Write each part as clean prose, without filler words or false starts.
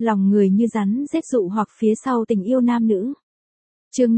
lòng người như rắn rết dụ hoặc phía sau tình yêu nam nữ. Chương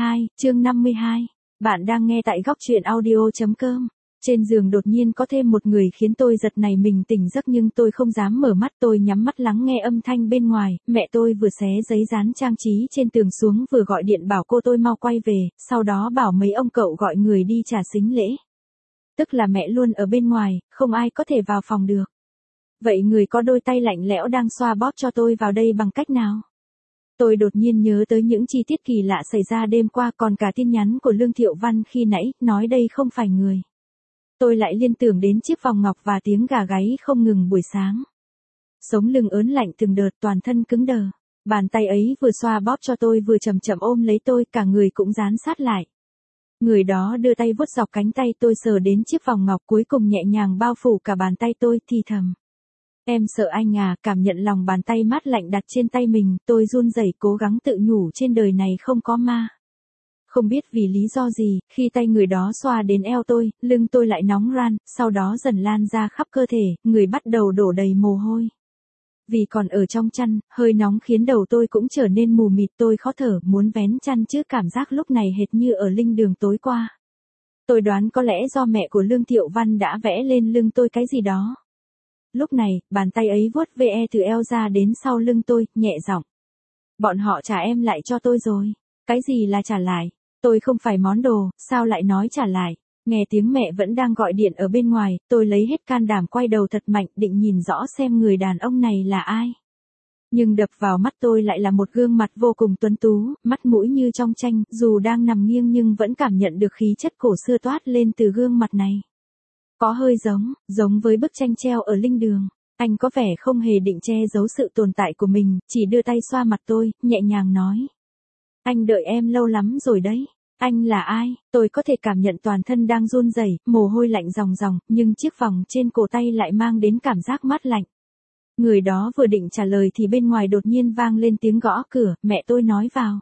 52. Bạn đang nghe tại góc truyện audio.com. Trên giường đột nhiên có thêm một người khiến tôi giật nảy mình tỉnh giấc nhưng tôi không dám mở mắt, tôi nhắm mắt lắng nghe âm thanh bên ngoài. Mẹ tôi vừa xé giấy dán trang trí trên tường xuống vừa gọi điện bảo cô tôi mau quay về, sau đó bảo mấy ông cậu gọi người đi trả sính lễ. Tức là mẹ luôn ở bên ngoài, không ai có thể vào phòng được. Vậy người có đôi tay lạnh lẽo đang xoa bóp cho tôi vào đây bằng cách nào? Tôi đột nhiên nhớ tới những chi tiết kỳ lạ xảy ra đêm qua, còn cả tin nhắn của Lương Thiệu Văn khi nãy, nói đây không phải người. Tôi lại liên tưởng đến chiếc vòng ngọc và tiếng gà gáy không ngừng buổi sáng. Sống lưng ớn lạnh từng đợt, toàn thân cứng đờ. Bàn tay ấy vừa xoa bóp cho tôi vừa chậm chậm ôm lấy tôi, cả người cũng dán sát lại. Người đó đưa tay vuốt dọc cánh tay tôi, sờ đến chiếc vòng ngọc, cuối cùng nhẹ nhàng bao phủ cả bàn tay tôi, thì thầm. Em sợ anh à? Cảm nhận lòng bàn tay mát lạnh đặt trên tay mình, tôi run rẩy cố gắng tự nhủ trên đời này không có ma. Không biết vì lý do gì, khi tay người đó xoa đến eo tôi, lưng tôi lại nóng ran, sau đó dần lan ra khắp cơ thể, người bắt đầu đổ đầy mồ hôi. Vì còn ở trong chăn, hơi nóng khiến đầu tôi cũng trở nên mù mịt, tôi khó thở, muốn vén chăn chứ cảm giác lúc này hệt như ở linh đường tối qua. Tôi đoán có lẽ do mẹ của Lương Thiệu Văn đã vẽ lên lưng tôi cái gì đó. Lúc này, bàn tay ấy vuốt ve từ eo ra đến sau lưng tôi, nhẹ giọng. Bọn họ trả em lại cho tôi rồi. Cái gì là trả lại? Tôi không phải món đồ, sao lại nói trả lại? Nghe tiếng mẹ vẫn đang gọi điện ở bên ngoài, tôi lấy hết can đảm quay đầu thật mạnh định nhìn rõ xem người đàn ông này là ai. Nhưng đập vào mắt tôi lại là một gương mặt vô cùng tuấn tú, mắt mũi như trong tranh, dù đang nằm nghiêng nhưng vẫn cảm nhận được khí chất cổ xưa toát lên từ gương mặt này. Có hơi giống với bức tranh treo ở linh đường. Anh có vẻ không hề định che giấu sự tồn tại của mình, chỉ đưa tay xoa mặt tôi, nhẹ nhàng nói. Anh đợi em lâu lắm rồi đấy. Anh là ai? Tôi có thể cảm nhận toàn thân đang run rẩy, mồ hôi lạnh ròng ròng, nhưng chiếc vòng trên cổ tay lại mang đến cảm giác mát lạnh. Người đó vừa định trả lời thì bên ngoài đột nhiên vang lên tiếng gõ cửa, mẹ tôi nói vào.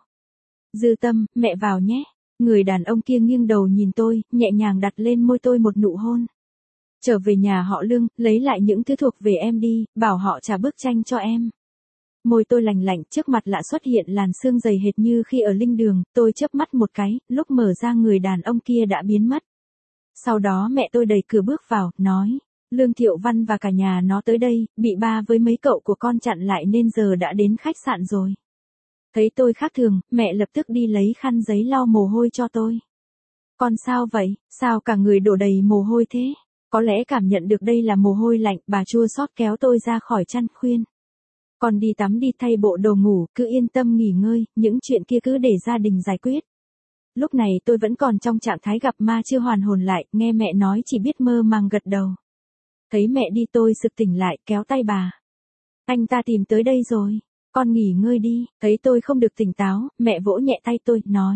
Dư Tâm, mẹ vào nhé. Người đàn ông kia nghiêng đầu nhìn tôi, nhẹ nhàng đặt lên môi tôi một nụ hôn. Trở về nhà họ Lương, lấy lại những thứ thuộc về em đi, bảo họ trả bức tranh cho em. Môi tôi lành lạnh, trước mặt lại xuất hiện làn sương dày hệt như khi ở linh đường, tôi chớp mắt một cái, lúc mở ra người đàn ông kia đã biến mất. Sau đó mẹ tôi đẩy cửa bước vào, nói, Lương Thiệu Văn và cả nhà nó tới đây, bị ba với mấy cậu của con chặn lại nên giờ đã đến khách sạn rồi. Thấy tôi khác thường, mẹ lập tức đi lấy khăn giấy lau mồ hôi cho tôi. Con sao vậy, sao cả người đổ đầy mồ hôi thế? Có lẽ cảm nhận được đây là mồ hôi lạnh, bà chua xót kéo tôi ra khỏi chăn khuyên. Con đi tắm đi, thay bộ đồ ngủ, cứ yên tâm nghỉ ngơi, những chuyện kia cứ để gia đình giải quyết. Lúc này tôi vẫn còn trong trạng thái gặp ma chưa hoàn hồn lại, nghe mẹ nói chỉ biết mơ màng gật đầu. Thấy mẹ đi tôi sực tỉnh lại, kéo tay bà. Anh ta tìm tới đây rồi, con nghỉ ngơi đi. Thấy tôi không được tỉnh táo, mẹ vỗ nhẹ tay tôi, nói.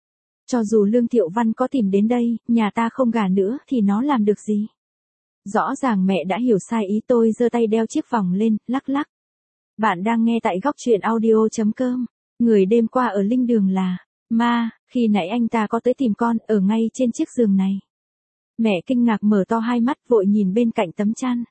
Cho dù Lương Thiệu Văn có tìm đến đây, nhà ta không gả nữa thì nó làm được gì? Rõ ràng mẹ đã hiểu sai ý tôi, giơ tay đeo chiếc vòng lên, lắc lắc. Bạn đang nghe tại góc truyện audio.com. Người đêm qua ở linh đường là ma, khi nãy anh ta có tới tìm con, ở ngay trên chiếc giường này. Mẹ kinh ngạc mở to hai mắt vội nhìn bên cạnh tấm chăn.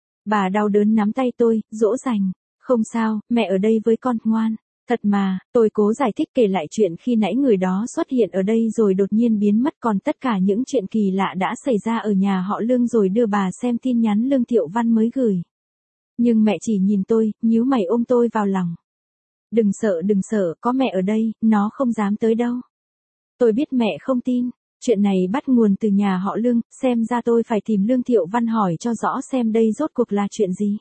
Bà đau đớn nắm tay tôi, dỗ dành. Không sao, mẹ ở đây với con, ngoan. Thật mà, tôi cố giải thích kể lại chuyện khi nãy người đó xuất hiện ở đây rồi đột nhiên biến mất, còn tất cả những chuyện kỳ lạ đã xảy ra ở nhà họ Lương, rồi đưa bà xem tin nhắn Lương Thiệu Văn mới gửi. Nhưng mẹ chỉ nhìn tôi, nhíu mày ôm tôi vào lòng. Đừng sợ, có mẹ ở đây, nó không dám tới đâu. Tôi biết mẹ không tin, chuyện này bắt nguồn từ nhà họ Lương, xem ra tôi phải tìm Lương Thiệu Văn hỏi cho rõ xem đây rốt cuộc là chuyện gì.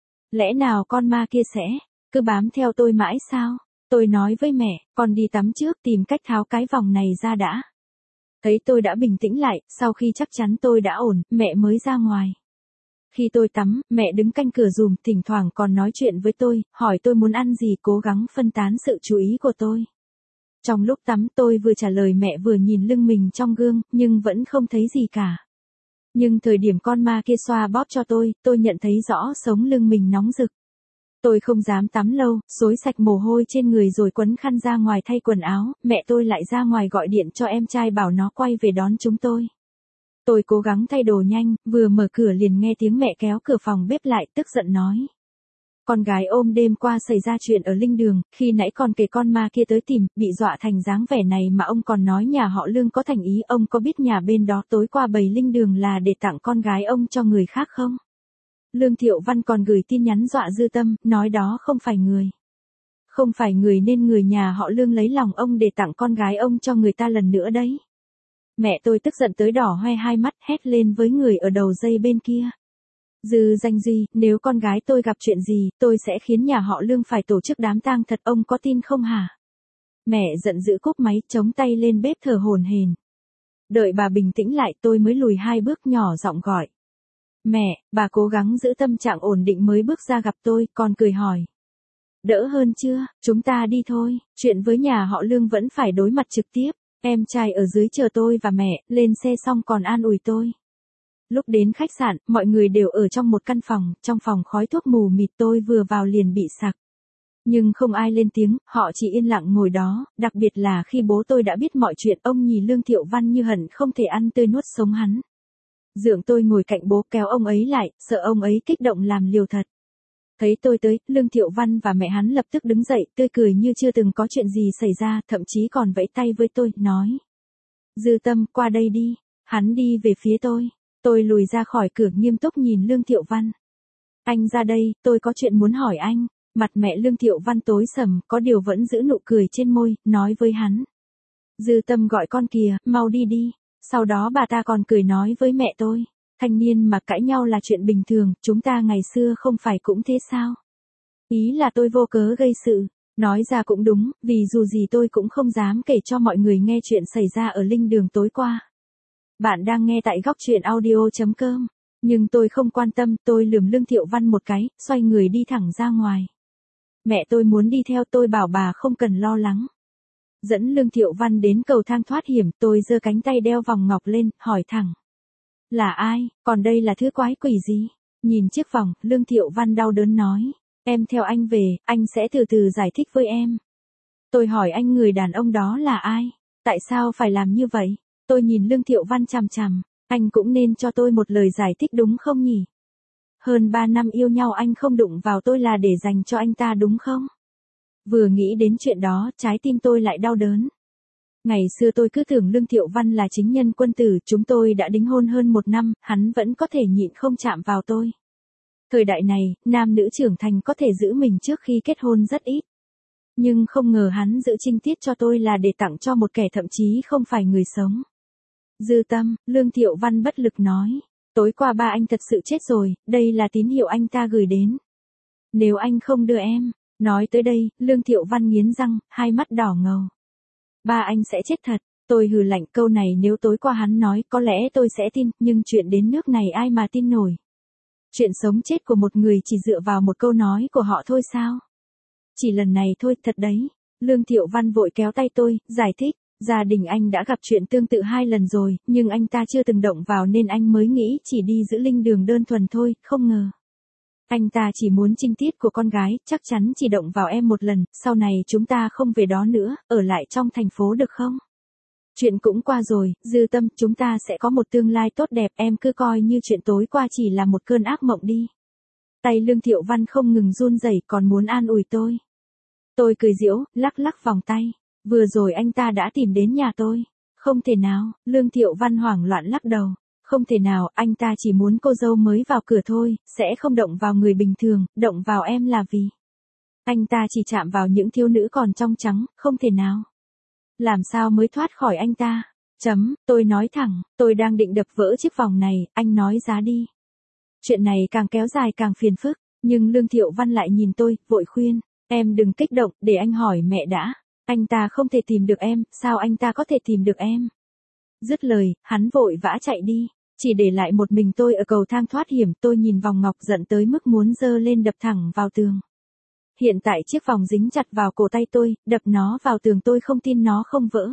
Lẽ nào con ma kia sẽ cứ bám theo tôi mãi sao? Tôi nói với mẹ, con đi tắm trước, tìm cách tháo cái vòng này ra đã. Thấy tôi đã bình tĩnh lại, sau khi chắc chắn tôi đã ổn, mẹ mới ra ngoài. Khi tôi tắm, mẹ đứng canh cửa giùm, thỉnh thoảng còn nói chuyện với tôi, hỏi tôi muốn ăn gì, cố gắng phân tán sự chú ý của tôi. Trong lúc tắm tôi vừa trả lời mẹ vừa nhìn lưng mình trong gương, nhưng vẫn không thấy gì cả. Nhưng thời điểm con ma kia xoa bóp cho tôi nhận thấy rõ sống lưng mình nóng rực. Tôi không dám tắm lâu, xối sạch mồ hôi trên người rồi quấn khăn ra ngoài thay quần áo, mẹ tôi lại ra ngoài gọi điện cho em trai bảo nó quay về đón chúng tôi. Tôi cố gắng thay đồ nhanh, vừa mở cửa liền nghe tiếng mẹ kéo cửa phòng bếp lại, tức giận nói. Con gái ôm đêm qua xảy ra chuyện ở linh đường, khi nãy còn kể con ma kia tới tìm, bị dọa thành dáng vẻ này mà ông còn nói nhà họ Lương có thành ý. Ông có biết nhà bên đó tối qua bày linh đường là để tặng con gái ông cho người khác không? Lương Thiệu Văn còn gửi tin nhắn dọa Dư Tâm, nói đó không phải người. Không phải người nên người nhà họ Lương lấy lòng ông để tặng con gái ông cho người ta lần nữa đấy. Mẹ tôi tức giận tới đỏ hoe hai mắt, hét lên với người ở đầu dây bên kia. Dư Danh Duy, nếu con gái tôi gặp chuyện gì, tôi sẽ khiến nhà họ Lương phải tổ chức đám tang thật, ông có tin không hả? Mẹ giận dữ cúp máy, chống tay lên bếp thở hổn hển. Đợi bà bình tĩnh lại tôi mới lùi 2 bước nhỏ giọng gọi. Mẹ, bà cố gắng giữ tâm trạng ổn định mới bước ra gặp tôi, còn cười hỏi. Đỡ hơn chưa, chúng ta đi thôi, chuyện với nhà họ Lương vẫn phải đối mặt trực tiếp. Em trai ở dưới chờ tôi và mẹ, lên xe xong còn an ủi tôi. Lúc đến khách sạn, mọi người đều ở trong một căn phòng, trong phòng khói thuốc mù mịt, tôi vừa vào liền bị sặc. Nhưng không ai lên tiếng, họ chỉ yên lặng ngồi đó, đặc biệt là khi bố tôi đã biết mọi chuyện, ông nhìn Lương Thiệu Văn như hận không thể ăn tươi nuốt sống hắn. Dượng tôi ngồi cạnh bố kéo ông ấy lại, sợ ông ấy kích động làm liều thật. Thấy tôi tới, Lương Thiệu Văn và mẹ hắn lập tức đứng dậy, tươi cười như chưa từng có chuyện gì xảy ra, thậm chí còn vẫy tay với tôi, nói. Dư Tâm, qua đây đi. Hắn đi về phía tôi. Tôi lùi ra khỏi cửa nghiêm túc nhìn Lương Thiệu Văn. Anh ra đây, tôi có chuyện muốn hỏi anh. Mặt mẹ Lương Thiệu Văn tối sầm, có điều vẫn giữ nụ cười trên môi, nói với hắn. Dư Tâm gọi con kìa, mau đi đi. Sau đó bà ta còn cười nói với mẹ tôi. Thanh niên mà cãi nhau là chuyện bình thường, chúng ta ngày xưa không phải cũng thế sao? Ý là tôi vô cớ gây sự. Nói ra cũng đúng, vì dù gì tôi cũng không dám kể cho mọi người nghe chuyện xảy ra ở linh đường tối qua. Bạn đang nghe tại góc truyện audio.com. Nhưng tôi không quan tâm, tôi lườm Lương Thiệu Văn một cái, xoay người đi thẳng ra ngoài. Mẹ tôi muốn đi theo, tôi bảo bà không cần lo lắng. Dẫn Lương Thiệu Văn đến cầu thang thoát hiểm, tôi giơ cánh tay đeo vòng ngọc lên, hỏi thẳng. Là ai, còn đây là thứ quái quỷ gì? Nhìn chiếc vòng, Lương Thiệu Văn đau đớn nói. Em theo anh về, anh sẽ từ từ giải thích với em. Tôi hỏi anh người đàn ông đó là ai? Tại sao phải làm như vậy? Tôi nhìn Lương Thiệu Văn chằm chằm. Anh cũng nên cho tôi một lời giải thích đúng không nhỉ? Hơn 3 năm yêu nhau anh không đụng vào tôi là để dành cho anh ta đúng không? Vừa nghĩ đến chuyện đó, trái tim tôi lại đau đớn. Ngày xưa tôi cứ tưởng Lương Thiệu Văn là chính nhân quân tử, chúng tôi đã đính hôn hơn 1 năm, hắn vẫn có thể nhịn không chạm vào tôi. Thời đại này, nam nữ trưởng thành có thể giữ mình trước khi kết hôn rất ít. Nhưng không ngờ hắn giữ trinh tiết cho tôi là để tặng cho một kẻ thậm chí không phải người sống. Dư Tâm, Lương Thiệu Văn bất lực nói. Tối qua ba anh thật sự chết rồi, đây là tín hiệu anh ta gửi đến. Nếu anh không đưa em. Nói tới đây, Lương Thiệu Văn nghiến răng, hai mắt đỏ ngầu. Ba anh sẽ chết thật. Tôi hừ lạnh, câu này nếu tối qua hắn nói có lẽ tôi sẽ tin, nhưng chuyện đến nước này ai mà tin nổi. Chuyện sống chết của một người chỉ dựa vào một câu nói của họ thôi sao? Chỉ lần này thôi, thật đấy. Lương Thiệu Văn vội kéo tay tôi, giải thích. Gia đình anh đã gặp chuyện tương tự 2 lần rồi, nhưng anh ta chưa từng động vào nên anh mới nghĩ chỉ đi giữ linh đường đơn thuần thôi, không ngờ. Anh ta chỉ muốn trinh tiết của con gái, chắc chắn chỉ động vào em một lần, sau này chúng ta không về đó nữa, ở lại trong thành phố được không? Chuyện cũng qua rồi, Dư Tâm, chúng ta sẽ có một tương lai tốt đẹp, em cứ coi như chuyện tối qua chỉ là một cơn ác mộng đi. Tay Lương Thiệu Văn không ngừng run rẩy, còn muốn an ủi tôi. Tôi cười giễu, lắc lắc vòng tay. Vừa rồi anh ta đã tìm đến nhà tôi. Không thể nào, Lương Thiệu Văn hoảng loạn lắc đầu. Không thể nào, anh ta chỉ muốn cô dâu mới vào cửa thôi, sẽ không động vào người bình thường, động vào em là vì. Anh ta chỉ chạm vào những thiếu nữ còn trong trắng, không thể nào. Làm sao mới thoát khỏi anh ta? Tôi nói thẳng, tôi đang định đập vỡ chiếc vòng này, anh nói giá đi. Chuyện này càng kéo dài càng phiền phức, nhưng Lương Thiệu Văn lại nhìn tôi, vội khuyên, em đừng kích động, để anh hỏi mẹ đã. Anh ta không thể tìm được em, sao anh ta có thể tìm được em? Dứt lời, hắn vội vã chạy đi, chỉ để lại một mình tôi ở cầu thang thoát hiểm, tôi nhìn vòng ngọc giận tới mức muốn giơ lên đập thẳng vào tường. Hiện tại chiếc vòng dính chặt vào cổ tay tôi, đập nó vào tường tôi không tin nó không vỡ.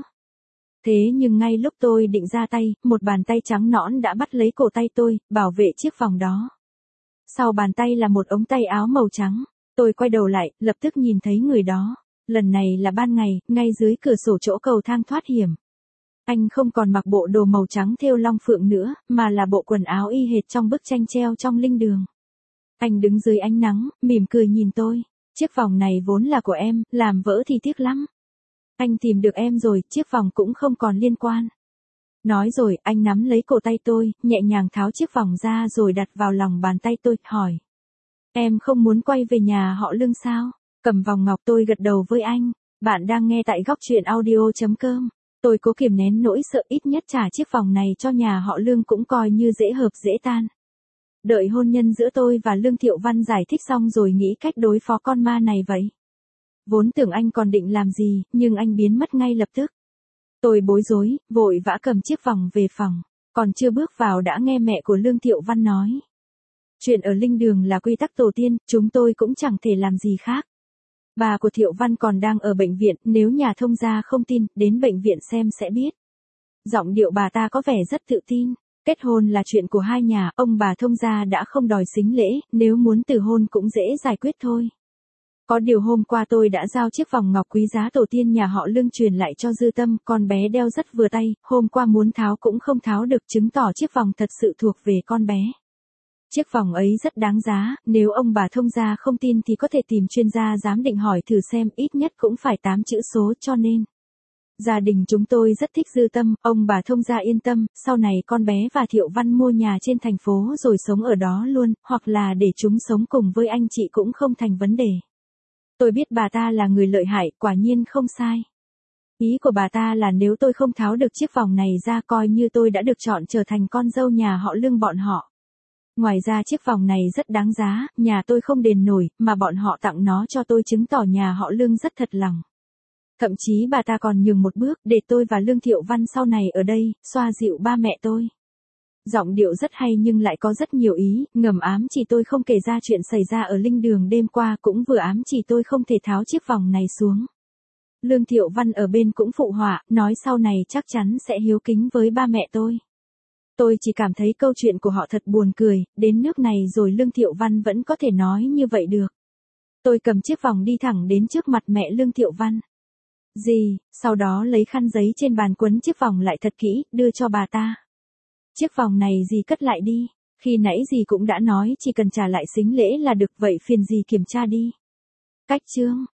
Thế nhưng ngay lúc tôi định ra tay, một bàn tay trắng nõn đã bắt lấy cổ tay tôi, bảo vệ chiếc vòng đó. Sau bàn tay là một ống tay áo màu trắng, tôi quay đầu lại, lập tức nhìn thấy người đó. Lần này là ban ngày, ngay dưới cửa sổ chỗ cầu thang thoát hiểm. Anh không còn mặc bộ đồ màu trắng thêu long phượng nữa, mà là bộ quần áo y hệt trong bức tranh treo trong linh đường. Anh đứng dưới ánh nắng, mỉm cười nhìn tôi. Chiếc vòng này vốn là của em, làm vỡ thì tiếc lắm. Anh tìm được em rồi, chiếc vòng cũng không còn liên quan. Nói rồi, anh nắm lấy cổ tay tôi, nhẹ nhàng tháo chiếc vòng ra rồi đặt vào lòng bàn tay tôi, hỏi. Em không muốn quay về nhà họ Lương sao? Cầm vòng ngọc, tôi gật đầu với anh. Bạn đang nghe tại góc truyện audio.com. Tôi cố kiềm nén nỗi sợ, ít nhất trả chiếc vòng này cho nhà họ Lương cũng coi như dễ hợp dễ tan. Đợi hôn nhân giữa tôi và Lương Thiệu Văn giải thích xong rồi nghĩ cách đối phó con ma này vậy. Vốn tưởng anh còn định làm gì, nhưng anh biến mất ngay lập tức. Tôi bối rối, vội vã cầm chiếc vòng về phòng. Còn chưa bước vào đã nghe mẹ của Lương Thiệu Văn nói. Chuyện ở linh đường là quy tắc tổ tiên, chúng tôi cũng chẳng thể làm gì khác. Bà của Thiệu Văn còn đang ở bệnh viện, nếu nhà thông gia không tin, đến bệnh viện xem sẽ biết. Giọng điệu bà ta có vẻ rất tự tin. Kết hôn là chuyện của hai nhà, ông bà thông gia đã không đòi sính lễ, nếu muốn từ hôn cũng dễ giải quyết thôi. Có điều hôm qua tôi đã giao chiếc vòng ngọc quý giá tổ tiên nhà họ Lương truyền lại cho Dư Tâm, con bé đeo rất vừa tay, hôm qua muốn tháo cũng không tháo được, chứng tỏ chiếc vòng thật sự thuộc về con bé. Chiếc vòng ấy rất đáng giá, nếu ông bà thông gia không tin thì có thể tìm chuyên gia giám định hỏi thử xem, ít nhất cũng phải 8 chữ số, cho nên. Gia đình chúng tôi rất thích Dư Tâm, ông bà thông gia yên tâm, sau này con bé và Thiệu Văn mua nhà trên thành phố rồi sống ở đó luôn, hoặc là để chúng sống cùng với anh chị cũng không thành vấn đề. Tôi biết bà ta là người lợi hại, quả nhiên không sai. Ý của bà ta là nếu tôi không tháo được chiếc vòng này ra coi như tôi đã được chọn trở thành con dâu nhà họ Lương bọn họ. Ngoài ra chiếc vòng này rất đáng giá, nhà tôi không đền nổi, mà bọn họ tặng nó cho tôi chứng tỏ nhà họ Lương rất thật lòng. Thậm chí bà ta còn nhường một bước để tôi và Lương Thiệu Văn sau này ở đây, xoa dịu ba mẹ tôi. Giọng điệu rất hay nhưng lại có rất nhiều ý, ngầm ám chỉ tôi không kể ra chuyện xảy ra ở linh đường đêm qua, cũng vừa ám chỉ tôi không thể tháo chiếc vòng này xuống. Lương Thiệu Văn ở bên cũng phụ họa, nói sau này chắc chắn sẽ hiếu kính với ba mẹ tôi. Tôi chỉ cảm thấy câu chuyện của họ thật buồn cười, đến nước này rồi Lương Thiệu Văn vẫn có thể nói như vậy được. Tôi cầm chiếc vòng đi thẳng đến trước mặt mẹ Lương Thiệu Văn. Dì, sau đó lấy khăn giấy trên bàn quấn chiếc vòng lại thật kỹ, đưa cho bà ta. Chiếc vòng này dì cất lại đi, khi nãy dì cũng đã nói chỉ cần trả lại sính lễ là được, vậy phiền dì kiểm tra đi. Cách chương